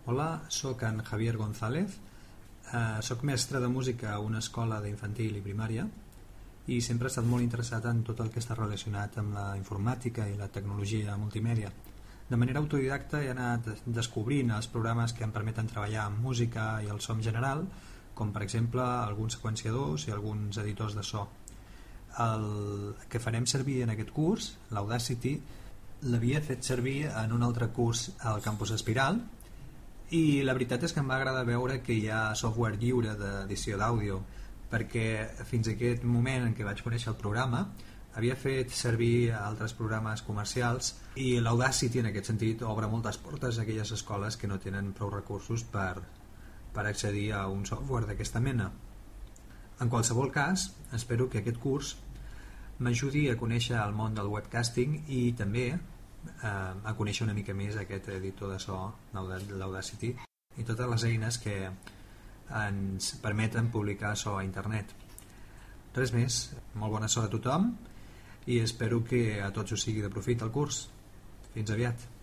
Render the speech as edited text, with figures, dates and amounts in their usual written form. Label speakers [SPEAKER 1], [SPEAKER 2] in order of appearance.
[SPEAKER 1] Hola, sóc en Javier González, sóc mestre de música a una escola d'infantil i primària i sempre he estat molt interessat en tot el que està relacionat amb la informàtica i la tecnologia multimèdia. De manera autodidacta he anat descobrint els programes que em permeten treballar amb música i el so en general, com per exemple alguns seqüenciadors i alguns editors de so. El que farem servir en aquest curs, l'Audacity, l'havia fet servir en un altre curs al campus Espiral, i la veritat és que em va agradar veure que hi ha software lliure d'edició d'àudio, perquè fins a aquest moment en què vaig conèixer el programa havia fet servir altres programes comercials, i l'Audacity en aquest sentit obre moltes portes a aquelles escoles que no tenen prou recursos per accedir a un software d'aquesta mena. En qualsevol cas, espero que aquest curs m'ajudi a conèixer el món del webcasting i també a conèixer una mica més aquest editor de so, l'Audacity, i totes les eines que ens permeten publicar so a internet. Res més, molt bona sort a tothom i espero que a tots us sigui de profit el curs. Fins aviat.